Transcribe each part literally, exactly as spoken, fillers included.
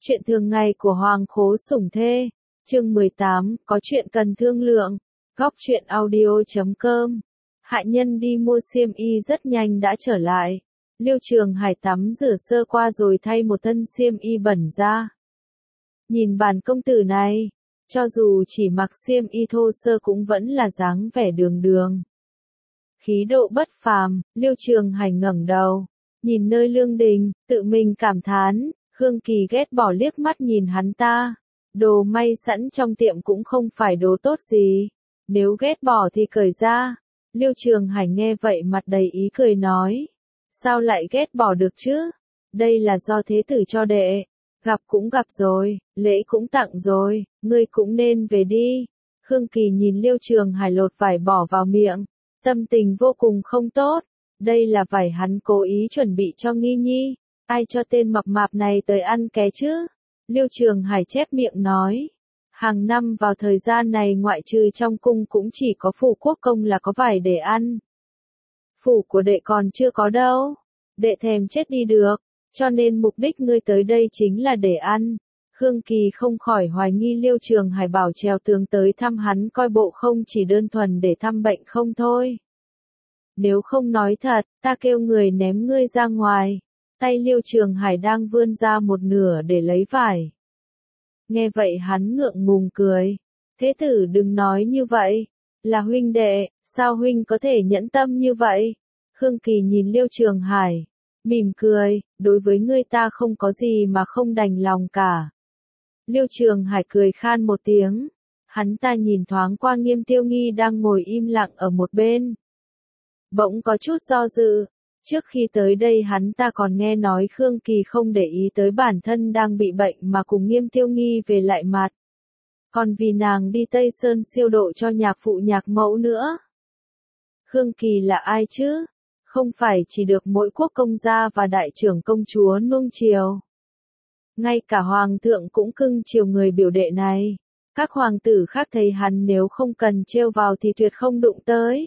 Chuyện thường ngày của Hoàng Khố Sủng Thê, chương mười tám, có chuyện cần thương lượng. Góc truyện audio chấm com. Hạ nhân đi mua xiêm y rất nhanh đã trở lại. Liêu Trường Hải tắm rửa sơ qua rồi thay một thân xiêm y bẩn ra. Nhìn bản công tử này, cho dù chỉ mặc xiêm y thô sơ cũng vẫn là dáng vẻ đường đường. Khí độ bất phàm, Liêu Trường Hải ngẩng đầu, nhìn nơi lương đình, tự mình cảm thán. Khương Kỳ ghét bỏ liếc mắt nhìn hắn ta. Đồ may sẵn trong tiệm cũng không phải đồ tốt gì. Nếu ghét bỏ thì cởi ra. Liêu Trường Hải nghe vậy mặt đầy ý cười nói. Sao lại ghét bỏ được chứ? Đây là do thế tử cho đệ. Gặp cũng gặp rồi, lễ cũng tặng rồi, ngươi cũng nên về đi. Khương Kỳ nhìn Liêu Trường Hải lột vải bỏ vào miệng. Tâm tình vô cùng không tốt. Đây là vải hắn cố ý chuẩn bị cho Nghi Nhi. Ai cho tên mập mạp này tới ăn ké chứ? Liêu Trường Hải chép miệng nói. Hàng năm vào thời gian này ngoại trừ trong cung cũng chỉ có phủ quốc công là có vải để ăn. Phủ của đệ còn chưa có đâu. Đệ thèm chết đi được. Cho nên mục đích ngươi tới đây chính là để ăn. Khương Kỳ không khỏi hoài nghi Liêu Trường Hải bảo trèo tường tới thăm hắn coi bộ không chỉ đơn thuần để thăm bệnh không thôi. Nếu không nói thật, ta kêu người ném ngươi ra ngoài. Tay Liêu Trường Hải đang vươn ra một nửa để lấy vải. Nghe vậy hắn ngượng ngùng cười. Thế tử đừng nói như vậy. Là huynh đệ, sao huynh có thể nhẫn tâm như vậy? Khương Kỳ nhìn Liêu Trường Hải. Mỉm cười, đối với ngươi ta không có gì mà không đành lòng cả. Liêu Trường Hải cười khan một tiếng. Hắn ta nhìn thoáng qua Nghiêm Tiêu Nghi đang ngồi im lặng ở một bên. Bỗng có chút do dự. Trước khi tới đây hắn ta còn nghe nói Khương Kỳ không để ý tới bản thân đang bị bệnh mà cùng Nghiêm Tiêu Nghi về lại mặt. Còn vì nàng đi Tây Sơn siêu độ cho nhạc phụ nhạc mẫu nữa. Khương Kỳ là ai chứ? Không phải chỉ được mỗi quốc công gia và đại trưởng công chúa nuông chiều. Ngay cả hoàng thượng cũng cưng chiều người biểu đệ này. Các hoàng tử khác thấy hắn nếu không cần trêu vào thì tuyệt không đụng tới.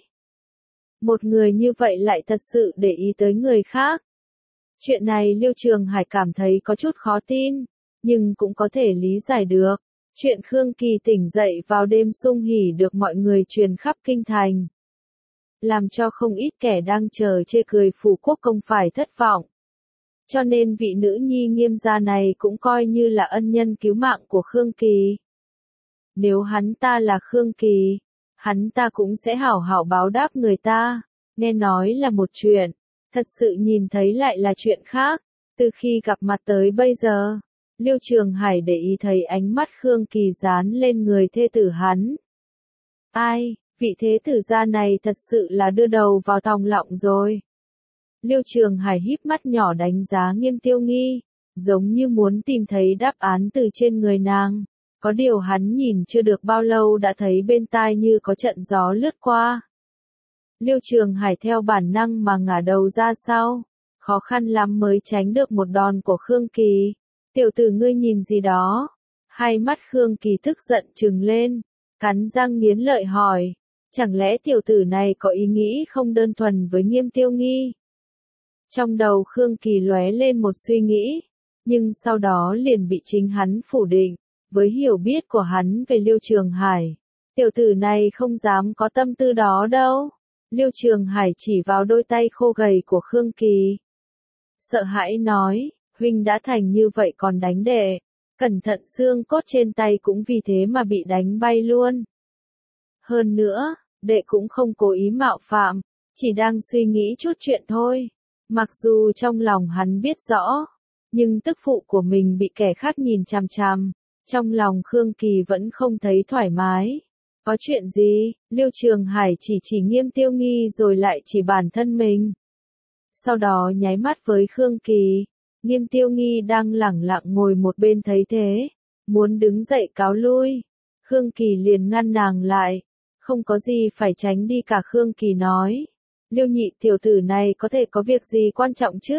Một người như vậy lại thật sự để ý tới người khác. Chuyện này Liêu Trường Hải cảm thấy có chút khó tin, nhưng cũng có thể lý giải được. Chuyện Khương Kỳ tỉnh dậy vào đêm sung hỉ được mọi người truyền khắp kinh thành. Làm cho không ít kẻ đang chờ chê cười phủ quốc công phải thất vọng. Cho nên vị nữ nhi Nghiêm gia này cũng coi như là ân nhân cứu mạng của Khương Kỳ. Nếu hắn ta là Khương Kỳ, hắn ta cũng sẽ hảo hảo báo đáp người ta. Nghe nói là một chuyện, thật sự nhìn thấy lại là chuyện khác. Từ khi gặp mặt tới bây giờ, Liêu Trường Hải để ý thấy ánh mắt Khương Kỳ dán lên người thê tử hắn. Ai, vị thế tử gia này thật sự là đưa đầu vào thòng lọng rồi. Liêu Trường Hải híp mắt nhỏ đánh giá Nghiêm Tiêu Nghi, giống như muốn tìm thấy đáp án từ trên người nàng. Có điều hắn nhìn chưa được bao lâu đã thấy bên tai như có trận gió lướt qua. Liêu Trường Hải theo bản năng mà ngả đầu ra sau. Khó khăn lắm mới tránh được một đòn của Khương Kỳ. Tiểu tử ngươi nhìn gì đó? Hai mắt Khương Kỳ tức giận trừng lên. Cắn răng nghiến lợi hỏi. Chẳng lẽ tiểu tử này có ý nghĩ không đơn thuần với Nghiêm Tiêu Nghi? Trong đầu Khương Kỳ lóe lên một suy nghĩ. Nhưng sau đó liền bị chính hắn phủ định. Với hiểu biết của hắn về Liêu Trường Hải, tiểu tử này không dám có tâm tư đó đâu. Liêu Trường Hải chỉ vào đôi tay khô gầy của Khương Kỳ. Sợ hãi nói, huynh đã thành như vậy còn đánh đệ. Cẩn thận xương cốt trên tay cũng vì thế mà bị đánh bay luôn. Hơn nữa, đệ cũng không cố ý mạo phạm, chỉ đang suy nghĩ chút chuyện thôi. Mặc dù trong lòng hắn biết rõ, nhưng tức phụ của mình bị kẻ khác nhìn chằm chằm. Trong lòng Khương Kỳ vẫn không thấy thoải mái. Có chuyện gì? Liêu Trường Hải chỉ chỉ Nghiêm Tiêu Nghi rồi lại chỉ bản thân mình. Sau đó nháy mắt với Khương Kỳ. Nghiêm Tiêu Nghi đang lẳng lặng ngồi một bên thấy thế. Muốn đứng dậy cáo lui. Khương Kỳ liền ngăn nàng lại. Không có gì phải tránh đi cả. Khương Kỳ nói. Liêu nhị tiểu tử này có thể có việc gì quan trọng chứ?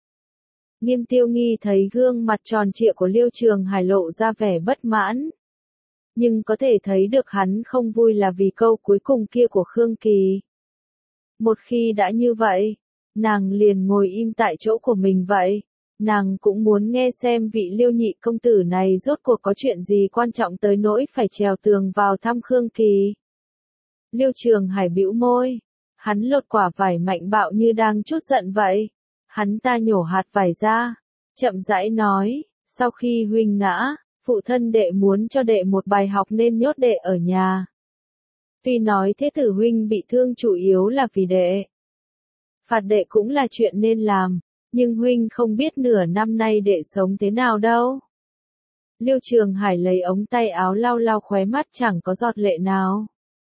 Nghiêm Tiêu Nghi thấy gương mặt tròn trịa của Liêu Trường Hải lộ ra vẻ bất mãn. Nhưng có thể thấy được hắn không vui là vì câu cuối cùng kia của Khương Kỳ. Một khi đã như vậy, nàng liền ngồi im tại chỗ của mình vậy. Nàng cũng muốn nghe xem vị Liêu nhị công tử này rốt cuộc có chuyện gì quan trọng tới nỗi phải trèo tường vào thăm Khương Kỳ. Liêu Trường Hải bĩu môi. Hắn lột quả vải mạnh bạo như đang chút giận vậy. Hắn ta nhổ hạt vải ra. Chậm rãi nói, sau khi huynh ngã, phụ thân đệ muốn cho đệ một bài học nên nhốt đệ ở nhà. Tuy nói thế tử huynh bị thương chủ yếu là vì đệ. Phạt đệ cũng là chuyện nên làm, nhưng huynh không biết nửa năm nay đệ sống thế nào đâu. Liêu Trường Hải lấy ống tay áo lau lau khóe mắt chẳng có giọt lệ nào.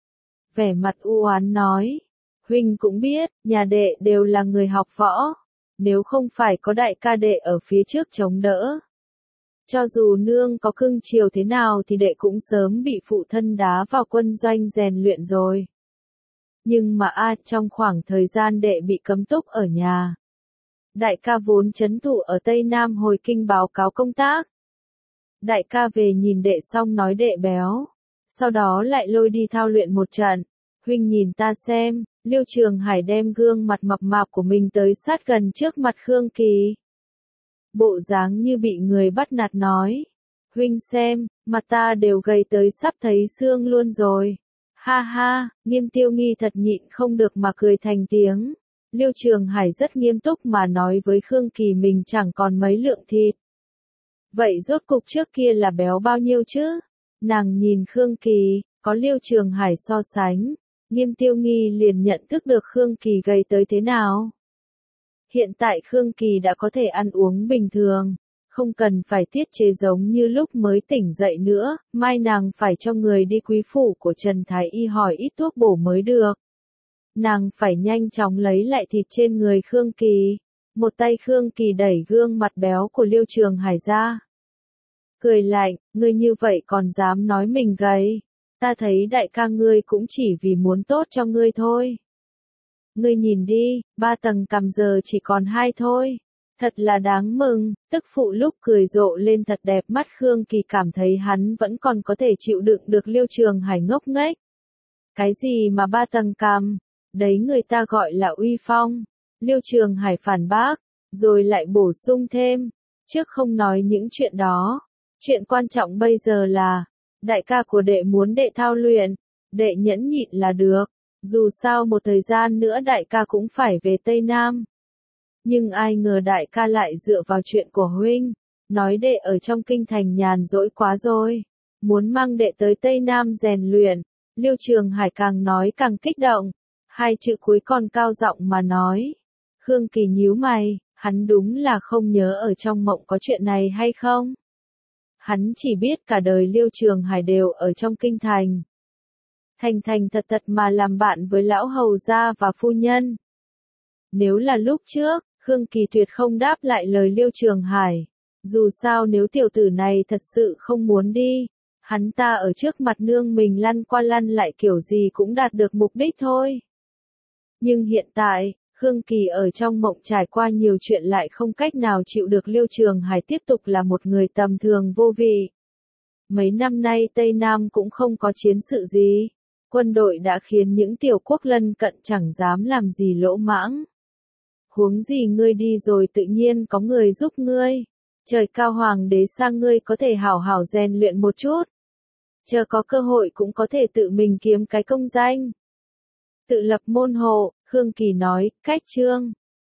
Vẻ mặt u oán nói, huynh cũng biết, nhà đệ đều là người học võ, nếu không phải có đại ca đệ ở phía trước chống đỡ. Cho dù nương có cưng chiều thế nào thì đệ cũng sớm bị phụ thân đá vào quân doanh rèn luyện rồi. Nhưng mà a trong khoảng thời gian đệ bị cấm túc ở nhà. Đại ca vốn trấn thủ ở Tây Nam hồi kinh báo cáo công tác. Đại ca về nhìn đệ xong nói đệ béo. Sau đó lại lôi đi thao luyện một trận. Huynh nhìn ta xem, Liêu Trường Hải đem gương mặt mập mạp của mình tới sát gần trước mặt Khương Kỳ. Bộ dáng như bị người bắt nạt nói. Huynh xem, mặt ta đều gầy tới sắp thấy xương luôn rồi. Ha ha, Nghiêm Tiêu Nghi thật nhịn không được mà cười thành tiếng. Liêu Trường Hải rất nghiêm túc mà nói với Khương Kỳ mình chẳng còn mấy lượng thịt. Vậy rốt cục trước kia là béo bao nhiêu chứ? Nàng nhìn Khương Kỳ, có Liêu Trường Hải so sánh. Nghiêm Tiêu Nghi liền nhận thức được Khương Kỳ gầy tới thế nào. Hiện tại Khương Kỳ đã có thể ăn uống bình thường, không cần phải tiết chế giống như lúc mới tỉnh dậy nữa, mai nàng phải cho người đi quý phủ của Trần Thái Y hỏi ít thuốc bổ mới được. Nàng phải nhanh chóng lấy lại thịt trên người Khương Kỳ. Một tay Khương Kỳ đẩy gương mặt béo của Liêu Trường Hải ra. Cười lạnh, ngươi như vậy còn dám nói mình gầy. Ta thấy đại ca ngươi cũng chỉ vì muốn tốt cho ngươi thôi. Ngươi nhìn đi, ba tầng cằm giờ chỉ còn hai thôi. Thật là đáng mừng, tức phụ lúc cười rộ lên thật đẹp mắt Khương Kỳ cảm thấy hắn vẫn còn có thể chịu đựng được Liêu Trường Hải ngốc nghếch. Cái gì mà ba tầng cằm, đấy người ta gọi là uy phong. Liêu Trường Hải phản bác, rồi lại bổ sung thêm, trước không nói những chuyện đó. Chuyện quan trọng bây giờ là, đại ca của đệ muốn đệ thao luyện, đệ nhẫn nhịn là được. Dù sao một thời gian nữa đại ca cũng phải về Tây Nam. Nhưng ai ngờ đại ca lại dựa vào chuyện của huynh, nói đệ ở trong kinh thành nhàn rỗi quá rồi, muốn mang đệ tới Tây Nam rèn luyện. Liêu Trường Hải càng nói càng kích động, hai chữ cuối còn cao giọng mà nói. Khương Kỳ nhíu mày, hắn đúng là không nhớ ở trong mộng có chuyện này hay không? Hắn chỉ biết cả đời Liêu Trường Hải đều ở trong kinh thành. Thành thành thật thật mà làm bạn với lão hầu gia và phu nhân. Nếu là lúc trước, Khương Kỳ tuyệt không đáp lại lời Liêu Trường Hải. Dù sao nếu tiểu tử này thật sự không muốn đi, hắn ta ở trước mặt nương mình lăn qua lăn lại kiểu gì cũng đạt được mục đích thôi. Nhưng hiện tại, Khương Kỳ ở trong mộng trải qua nhiều chuyện lại không cách nào chịu được Liêu Trường Hải tiếp tục là một người tầm thường vô vị. Mấy năm nay Tây Nam cũng không có chiến sự gì. Quân đội đã khiến những tiểu quốc lân cận chẳng dám làm gì lỗ mãng. Huống gì ngươi đi rồi tự nhiên có người giúp ngươi. Trời cao hoàng đế sang ngươi có thể hảo hảo rèn luyện một chút. Chờ có cơ hội cũng có thể tự mình kiếm cái công danh. Tự lập môn hộ, Khương Kỳ nói, cách chương.